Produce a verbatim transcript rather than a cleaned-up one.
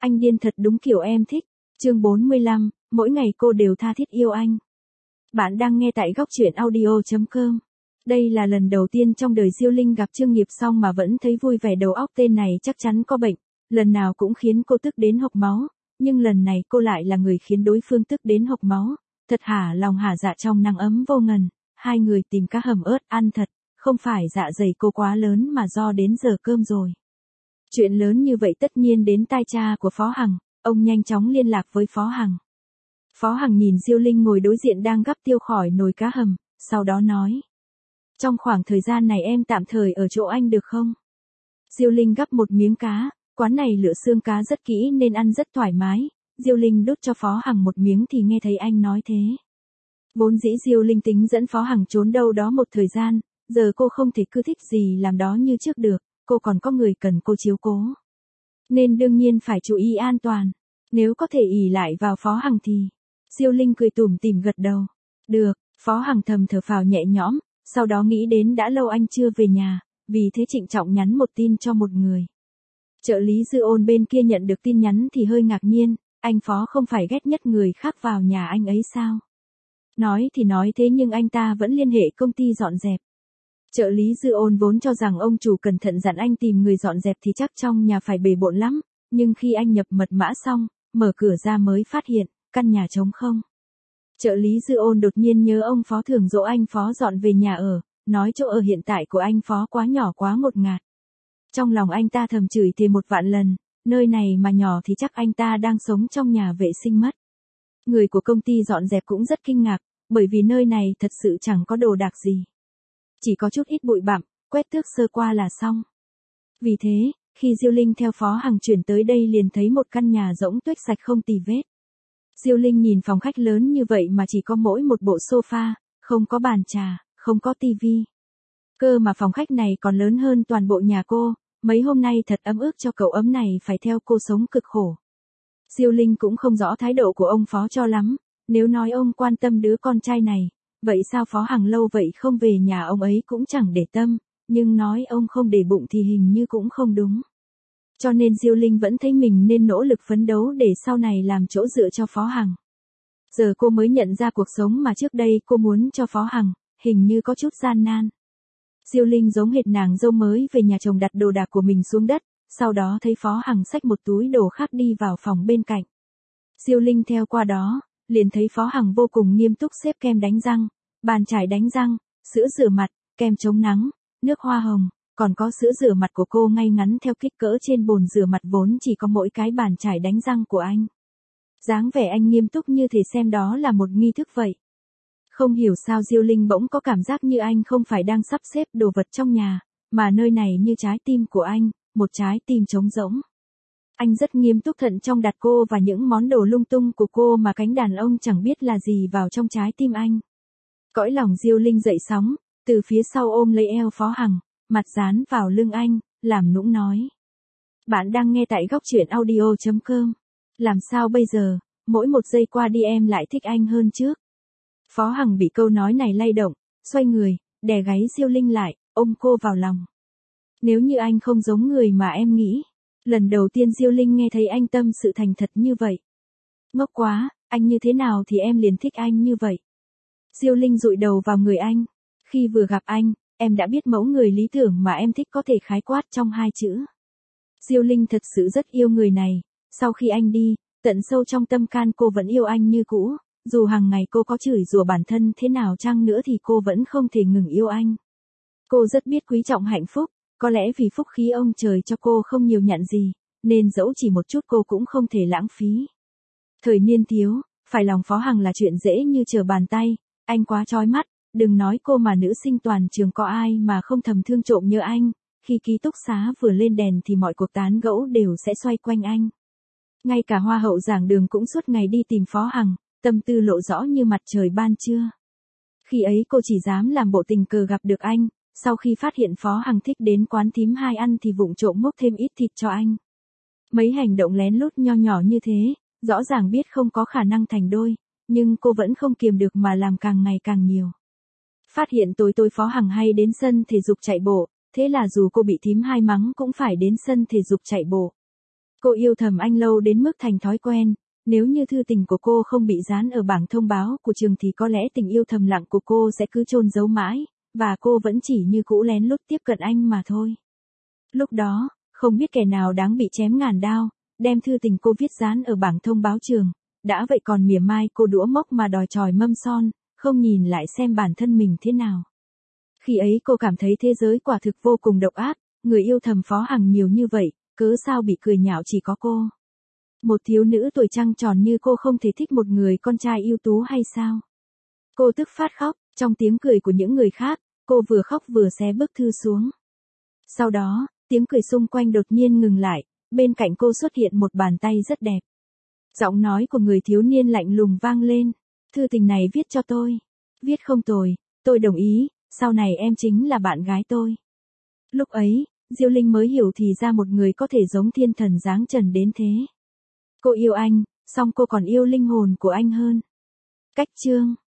Anh điên thật đúng kiểu em thích. Chương bốn mươi lăm, mỗi ngày cô đều tha thiết yêu anh. Bạn đang nghe tại góc truyện audio chấm com. Đây là lần đầu tiên trong đời Diêu Linh gặp Trương Nghiệp Song mà vẫn thấy vui vẻ, đầu óc tên này chắc chắn có bệnh, lần nào cũng khiến cô tức đến hộc máu, nhưng lần này cô lại là người khiến đối phương tức đến hộc máu, thật hả lòng hả dạ trong nắng ấm vô ngần, hai người tìm cá hầm ớt ăn thật, không phải dạ dày cô quá lớn mà do đến giờ cơm rồi. Chuyện lớn như vậy tất nhiên đến tai cha của Phó Hằng, ông nhanh chóng liên lạc với Phó Hằng. Phó Hằng nhìn Diêu Linh ngồi đối diện đang gắp tiêu khỏi nồi cá hầm, sau đó nói. Trong khoảng thời gian này em tạm thời ở chỗ anh được không? Diêu Linh gắp một miếng cá, quán này lựa xương cá rất kỹ nên ăn rất thoải mái, Diêu Linh đút cho Phó Hằng một miếng thì nghe thấy anh nói thế. Vốn dĩ Diêu Linh tính dẫn Phó Hằng trốn đâu đó một thời gian, giờ cô không thể cứ thích gì làm đó như trước được, cô còn có người cần cô chiếu cố. Nên đương nhiên phải chú ý an toàn, nếu có thể ỷ lại vào Phó Hằng thì... Diêu Linh cười tủm tỉm gật đầu. Được, Phó Hằng thầm thở phào nhẹ nhõm, sau đó nghĩ đến đã lâu anh chưa về nhà, vì thế trịnh trọng nhắn một tin cho một người. Trợ lý Dư Ôn bên kia nhận được tin nhắn thì hơi ngạc nhiên, anh Phó không phải ghét nhất người khác vào nhà anh ấy sao? Nói thì nói thế nhưng anh ta vẫn liên hệ công ty dọn dẹp. Trợ lý Dư Ôn vốn cho rằng ông chủ cẩn thận dặn anh tìm người dọn dẹp thì chắc trong nhà phải bề bộn lắm, nhưng khi anh nhập mật mã xong, mở cửa ra mới phát hiện, căn nhà trống không. Trợ lý Dư Ôn đột nhiên nhớ ông Phó thường dỗ anh Phó dọn về nhà ở, nói chỗ ở hiện tại của anh Phó quá nhỏ quá ngột ngạt. Trong lòng anh ta thầm chửi thề một vạn lần, nơi này mà nhỏ thì chắc anh ta đang sống trong nhà vệ sinh mất. Người của công ty dọn dẹp cũng rất kinh ngạc, bởi vì nơi này thật sự chẳng có đồ đạc gì. Chỉ có chút ít bụi bặm, quét tước sơ qua là xong. Vì thế, khi Diêu Linh theo Phó Hằng chuyển tới đây liền thấy một căn nhà rỗng tuếch sạch không tì vết. Diêu Linh nhìn phòng khách lớn như vậy mà chỉ có mỗi một bộ sofa, không có bàn trà, không có tivi. Cơ mà phòng khách này còn lớn hơn toàn bộ nhà cô, mấy hôm nay thật ấm ức cho cậu ấm này phải theo cô sống cực khổ. Diêu Linh cũng không rõ thái độ của ông Phó cho lắm, nếu nói ông quan tâm đứa con trai này, vậy sao Phó Hằng lâu vậy không về nhà ông ấy cũng chẳng để tâm, nhưng nói ông không để bụng thì hình như cũng không đúng. Cho nên Diêu Linh vẫn thấy mình nên nỗ lực phấn đấu để sau này làm chỗ dựa cho Phó Hằng. Giờ cô mới nhận ra cuộc sống mà trước đây cô muốn cho Phó Hằng, hình như có chút gian nan. Diêu Linh giống hệt nàng dâu mới về nhà chồng đặt đồ đạc của mình xuống đất, sau đó thấy Phó Hằng xách một túi đồ khác đi vào phòng bên cạnh. Diêu Linh theo qua đó, liền thấy Phó Hằng vô cùng nghiêm túc xếp kem đánh răng, bàn chải đánh răng, sữa rửa mặt, kem chống nắng, nước hoa hồng, còn có sữa rửa mặt của cô ngay ngắn theo kích cỡ trên bồn rửa mặt vốn chỉ có mỗi cái bàn chải đánh răng của anh. Dáng vẻ anh nghiêm túc như thể xem đó là một nghi thức vậy. Không hiểu sao Diêu Linh bỗng có cảm giác như anh không phải đang sắp xếp đồ vật trong nhà, mà nơi này như trái tim của anh, một trái tim trống rỗng. Anh rất nghiêm túc thận trọng đặt cô và những món đồ lung tung của cô mà cánh đàn ông chẳng biết là gì vào trong trái tim anh. Cõi lòng Diêu Linh dậy sóng, từ phía sau ôm lấy eo Phó Hằng, mặt dán vào lưng anh, làm nũng nói. Bạn đang nghe tại góc truyện audio chấm com. Làm sao bây giờ, mỗi một giây qua đi em lại thích anh hơn trước. Phó Hằng bị câu nói này lay động, xoay người, đè gáy Diêu Linh lại, ôm cô vào lòng. Nếu như anh không giống người mà em nghĩ. Lần đầu tiên Diêu Linh nghe thấy anh tâm sự thành thật như vậy. Ngốc quá, anh như thế nào thì em liền thích anh như vậy. Diêu Linh dụi đầu vào người anh. Khi vừa gặp anh, em đã biết mẫu người lý tưởng mà em thích có thể khái quát trong hai chữ. Diêu Linh thật sự rất yêu người này, sau khi anh đi, tận sâu trong tâm can cô vẫn yêu anh như cũ, dù hàng ngày cô có chửi rủa bản thân thế nào chăng nữa thì cô vẫn không thể ngừng yêu anh. Cô rất biết quý trọng hạnh phúc, có lẽ vì phúc khí ông trời cho cô không nhiều nhặn gì, nên dẫu chỉ một chút cô cũng không thể lãng phí. Thời niên thiếu, phải lòng Phó Hằng là chuyện dễ như trở bàn tay, anh quá chói mắt, đừng nói cô mà nữ sinh toàn trường có ai mà không thầm thương trộm nhớ anh, khi ký túc xá vừa lên đèn thì mọi cuộc tán gẫu đều sẽ xoay quanh anh. Ngay cả hoa hậu giảng đường cũng suốt ngày đi tìm Phó Hằng, tâm tư lộ rõ như mặt trời ban trưa. Khi ấy cô chỉ dám làm bộ tình cờ gặp được anh, sau khi phát hiện Phó Hằng thích đến quán thím hai ăn thì vụng trộm múc thêm ít thịt cho anh. Mấy hành động lén lút nho nhỏ như thế, rõ ràng biết không có khả năng thành đôi, nhưng cô vẫn không kiềm được mà làm càng ngày càng nhiều. Phát hiện tối tối Phó Hằng hay đến sân thể dục chạy bộ, thế là dù cô bị thím hai mắng cũng phải đến sân thể dục chạy bộ. Cô yêu thầm anh lâu đến mức thành thói quen, nếu như thư tình của cô không bị dán ở bảng thông báo của trường thì có lẽ tình yêu thầm lặng của cô sẽ cứ chôn giấu mãi, và cô vẫn chỉ như cũ lén lút tiếp cận anh mà thôi. Lúc đó, không biết kẻ nào đáng bị chém ngàn đao, đem thư tình cô viết dán ở bảng thông báo trường, đã vậy còn mỉa mai cô đũa mốc mà đòi chòi mâm son, không nhìn lại xem bản thân mình thế nào. Khi ấy cô cảm thấy thế giới quả thực vô cùng độc ác, người yêu thầm Phó Hằng nhiều như vậy, cớ sao bị cười nhạo chỉ có cô. Một thiếu nữ tuổi trăng tròn như cô không thể thích một người con trai ưu tú hay sao? Cô tức phát khóc, trong tiếng cười của những người khác, cô vừa khóc vừa xé bức thư xuống. Sau đó, tiếng cười xung quanh đột nhiên ngừng lại, bên cạnh cô xuất hiện một bàn tay rất đẹp. Giọng nói của người thiếu niên lạnh lùng vang lên, thư tình này viết cho tôi. Viết không tồi, tôi đồng ý, sau này em chính là bạn gái tôi. Lúc ấy, Diêu Linh mới hiểu thì ra một người có thể giống thiên thần giáng trần đến thế. Cô yêu anh, song cô còn yêu linh hồn của anh hơn. Cách chương